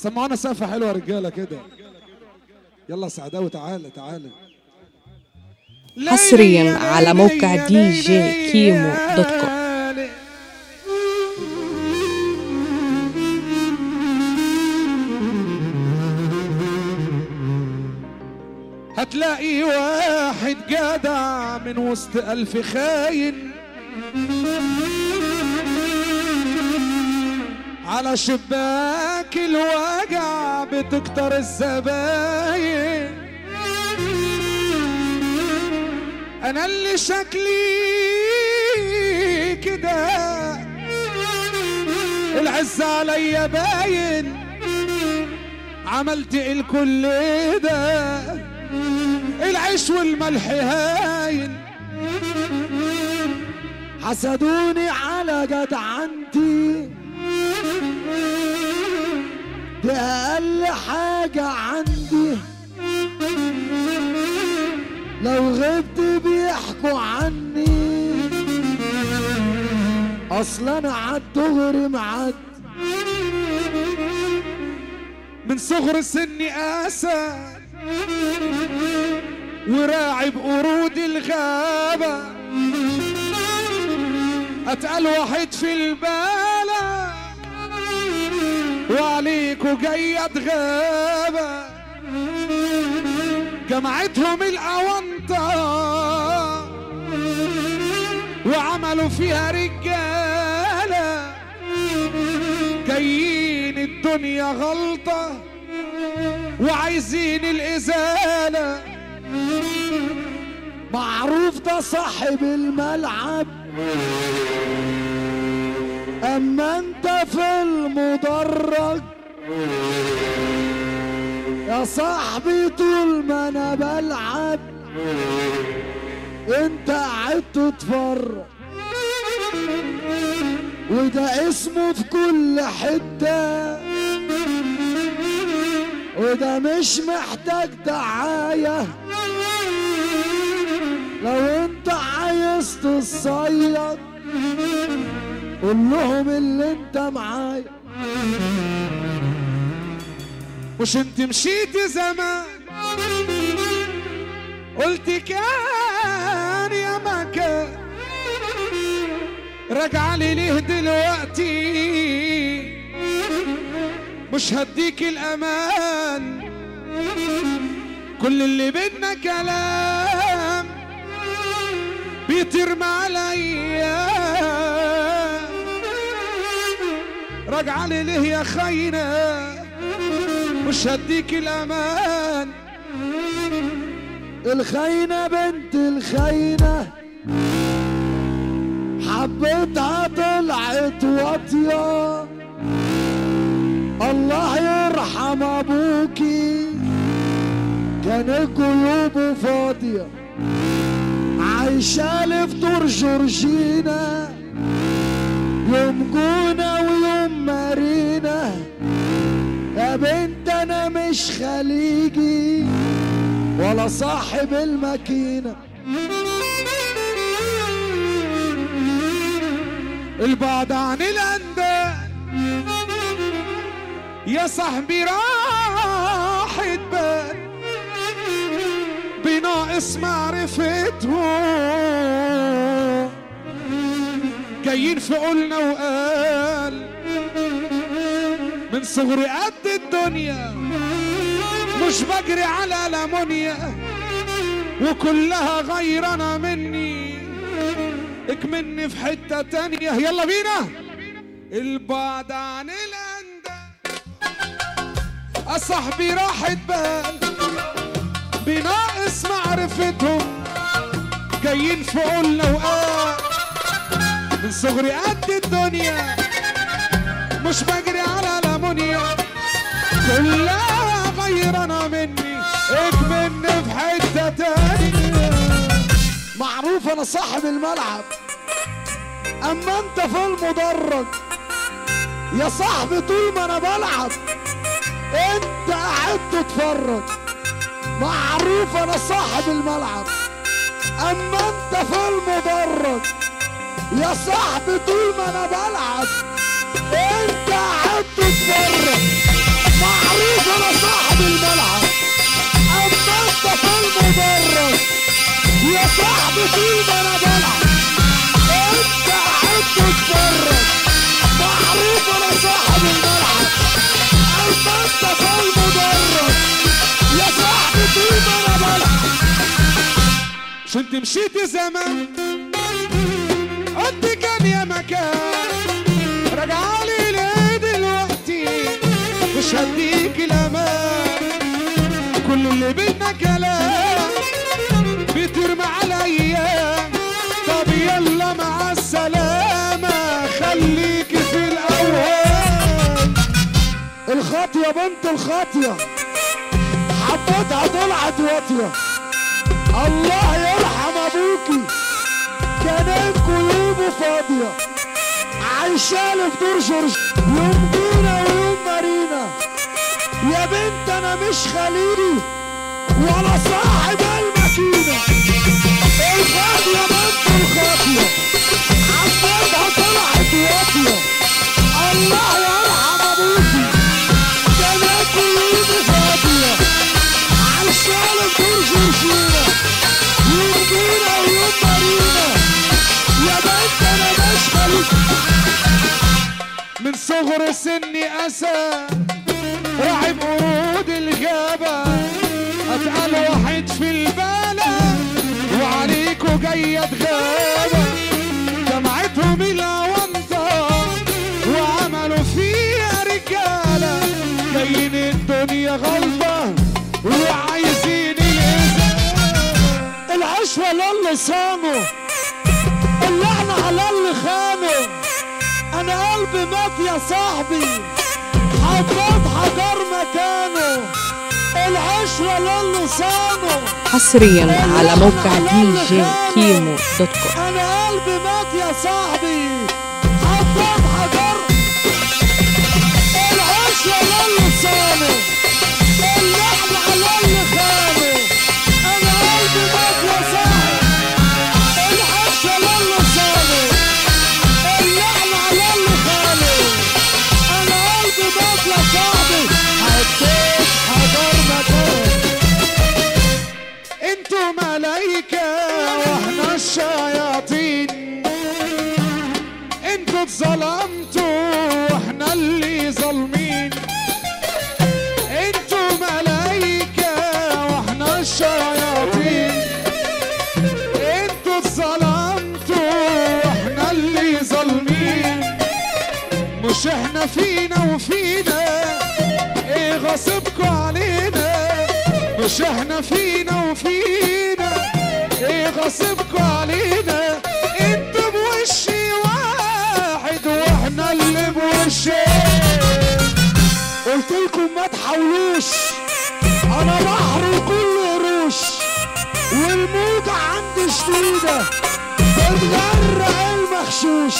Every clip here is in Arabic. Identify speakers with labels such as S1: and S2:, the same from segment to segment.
S1: سمعونا سقفة حلوة رجالة كده. يلا سعداوي تعالى تعالى.
S2: حصريا على موقع djkimo.com.
S1: هتلاقي واحد جدع من وسط 1000 خاين، على شباك الوجع بتكتر الزباين. انا اللي شكلي كده العز عليا باين، عملت الكل ده العيش والملح هاين. حسدوني على جدعنتي، دي اقل حاجة عندي، لو غبت بيحكوا عني، اصلا انا عالدغري معد. من صغر سني اسد وراعي بقرود الغابة، اتقل واحد في البالة وعليكوا جاية غابة. جمعتهم الأونطة وعملوا فيها رجالة، جايين الدنيا غلطة وعايزين الإزالة. معروف ده صاحب الملعب، أما أنت في المدرج يا صاحبي، طول ما أنا بلعب أنت قاعد تتفرج، وده اسمه في كل حتة، وده مش محتاج دعاية. لو انت عايز تصيد قول لهم اللي انت معايا. مش انت مشيتي زمان قلت كان يا مكان، راجع لي ليه دلوقتي؟ مش هديك الامان، كل اللي بدنا كلام بيترمى عليا. راجع لي ليه يا خاينة؟ مش هديك الامان. الخاينة بنت الخاينة حبيتها طلعت واطية، الله يرحم ابوكي كان جيوبه فاضية، عايشة في دور جورجينا، يوم جونة ويوم مارينا. يا بنت انا مش خليجي ولا صاحب الماكينة. البعد عن الانداد يا صاحبي راح تبان، بناقص معرفتهم، جايين في قولنا وقال. من صغري قد الدنيا مش بجري على لمونيا، وكلها غيرنا مني اكمني في حتة تانية. يلا بينا. البعد عن الانداد صاحبي راح تبان، بناقص معرفتهم، جايين في قولنا وقال. من صغري قد الدنيا مش بجري على لمونيا، كلها غيرنا مني اكمني في حتة تانية. معروف انا صاحب الملعب، اما انت في المدرج يا صاحبي، طول ما انا بلعب انت قاعد تتفرج. معروف انا صاحب الملعب، اما انت في المدرج يا صاحبي، طول ما انا بلعب انت قاعد تتفرج. معروف انا صاحب الملعب. اما انت في المدرج يا صاحبي طول ما انا بلعب انت قاعد تتفرج. معروف انا صاحب الملعب. اما انت في المدرج يا صاحبي طول ما انا بلعب. مش انت مشيتي زمان قد كان يا مكان رجعلي ليه دلوقتي مش هديك الامان. كل اللي بينا كلام بترمى عليا. طب يلا مع السلامة خليكي في الاوهام. الخاطية بنت الخاطية حبتها طلعت واطية. الله يرحم ابوكي كان قلوبه فاضية. عايشالي في دور جورج يوم دينا ويوم مارينا. يا بنت انا مش خليلي ولا صاحب الماكينة. الخاطية بنت الخاطية حبتها طلعت واطية. الله يرحم ابوكي كان قلوبه فاضية. عايشالي في دور جورجينا يوم دينا ويوم مارينا. يا بنت انا مش خليلي. من صغر سني اسى راعي بقرود الغابة. اتقل واحد في البلد وعليكوا جاية غابة. جمعتهم الاونطة وعملوا فيها رجالة. جايين الدنيا غلطة وعايزين الإزالة. العشوة للي صانه اللعنة على اللي خانه. انا قلبي مات يا صاحبي حطيت حجر مكانه. العشوة للسانه
S2: حصريا على موقع djkimo.com.
S1: انا قلبي مات يا صاحبي حطيت حجر. العشوة للسانه اللعنة على اللي خانه. انا قلبي مات يا صاحبي العشوة للسانه اللعنة على اللي خانه. انا قلبي مات يا صاحبي حطيت حجر مكان. انتوا ملايكة واحنا الشياطين. انتوا اتظلمتوا واحنا اللي ظالمين. انتوا ملايكة واحنا الشياطين. انتوا اتظلمتوا واحنا اللي ظالمين. مش احنا فينا وفينا ايه غصبكوا علينا. مش احنا فينا وفينا ايه غصبكوا علينا. انتوا بوشي واحد واحنا اللي بوشين. قلتلكم ما تحاولوش انا بحر كله قروش. والموجة عندي شديدة بتغرق المخشوش.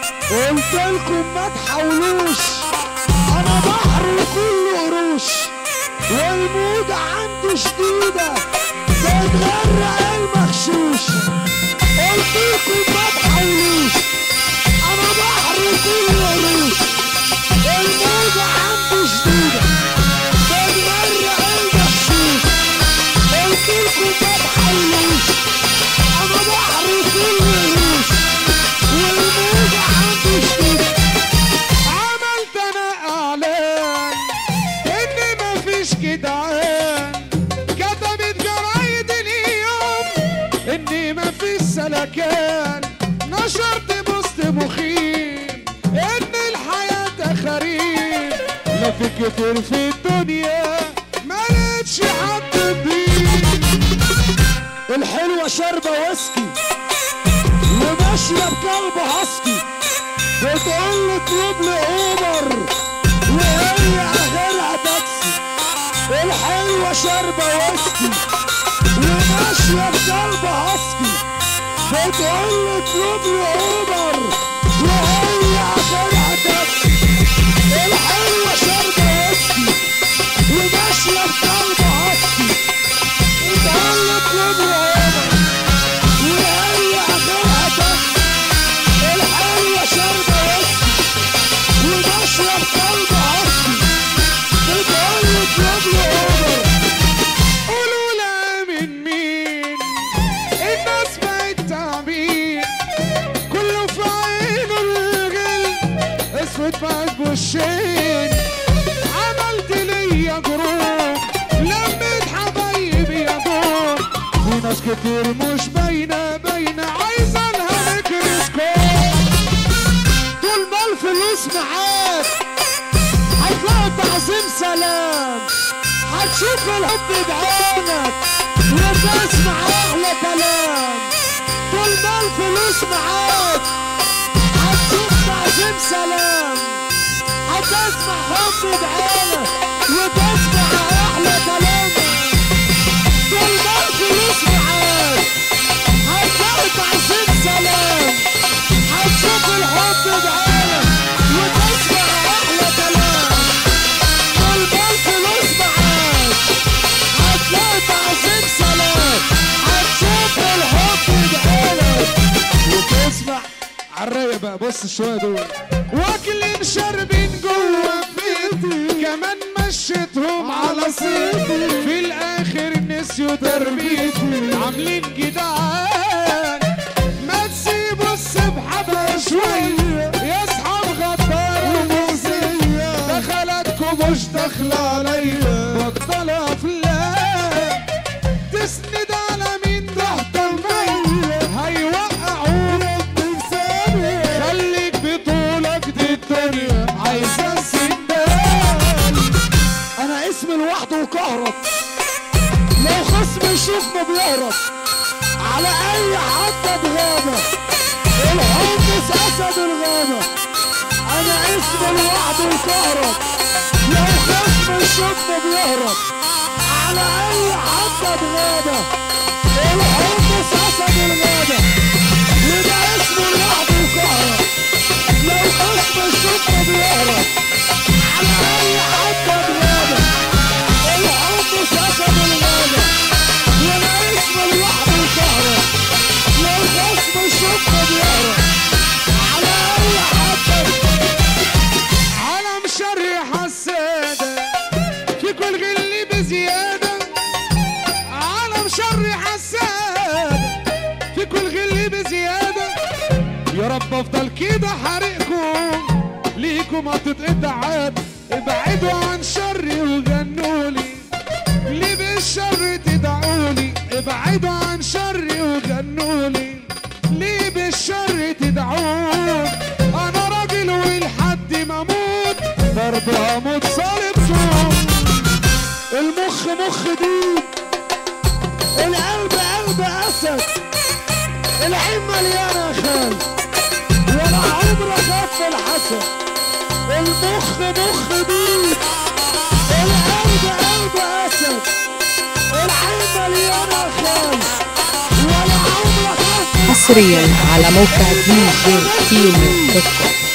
S1: قلتلكم ما تحاولوش انا بحر كله قروش. والموجة عندي شديدة بتغرق المخشوش. قلتلكم ما تحاولوش انا بحر كله قروش. الموجة عندي شديدة بتغرق المخشوش. قلتلكم ما تحاولوش انا بحر كله قروش. والموجة عندي شديدة. عملت انا اعلان اني مفيش جدعان. كتبت جرايد اليوم اني مفيش سلكان. نشرت بوست مخيف ان الحياة خريف. لا في كتير في الدنيا مالتش حد بيه. الحلوة شاربة ويسكي وماشية بكلب هاسكي. بتقول اطلب لي اوبر وهي غيرها تاكسي. الحلوة شاربة ويسكي وماشية بكلب هاسكي. بتقول اطلب لي اوبر وهي غيرها تاكسي. الحلوة شاربة ويسكي وماشية بكلب هاسكي. بتقول اطلب لي اوبر وهي غيرها تاكسي. الحلوة شاربة ويسكي وماشية بكلب هاسكي. وشين، عملت ليا جروب لميت حبايبي يا دوب. في ناس كتير مش باينة عايزة لها ميكروسكوب. طول ما الفلوس معاك هتلاقي تعظيم سلام، هتشوف الحب بعينك وتسمع احلى كلام. طول ما الفلوس معاك هتشوف تعظيم سلام، هتسمع حب بعينك وتسمع احلى كلام. طول ما الفلوس معاك هتلاقي تعظيم سلام، هتشوف الحب بعينك وتسمع احلى كلام. طول ما الفلوس معاك هتلاقي تعظيم سلام، هتشوف الحب بعينك وتسمع. عالرايق بقى بص شويه دول، واكلين شاربين جوه بيتي، كمان مشيتهم على صيتي، في الاخر نسيوا تربيتي، عاملين جدعان. ما تسيبوا السبحه بقى شويه يا اصحاب غدار ومؤذيه، دخلتكم مش داخله عليا، بطل افلام تسند على مين تحت الميه، هيوقعونا بلساني. خليك بطولك دي الدنيا عايزه سندال. انا اسمي لوحده وكهرب، لو خصم يشوفنا بيهرب على اي حد اتغابى، الحمص اسد الغابه. انا اسمي لوحده وكهرب، لو خصم يشوفنا بيهرب على اي حد اتغابى، الحمص اسد الغابه. وده اسمه لوحده وكهرب، لو خصم يشوفنا بيهرب على اي حد اتغابى، الحمص اسد الغابه. وده اسمه لوحده وكهرب، لو خصم يشوفنا بيهرب على اي حد. عالم شر حساده في كل غل بزياده، عالم شر حساده في كل غل بزياده. يا رب افضل كده حارقكم، ليكم هتتقطع عاد. ابعدوا عن شري وغنولي، ليه بالشر تدعولي؟ ابعدوا عن شري وغنولي، ليه بالشر تدعوني؟ انا راجل ولحد ما اموت ضرب هموت صالب صوت. المخ مخ ديب، القلب قلب اسد، العين مليانه خال ولا عمره خف الحسد. المخ مخ ديب، القلب قلب اسد، العين مليانه خال ولا عمره خف.
S2: حصريا على موقع DJ كيمو.com.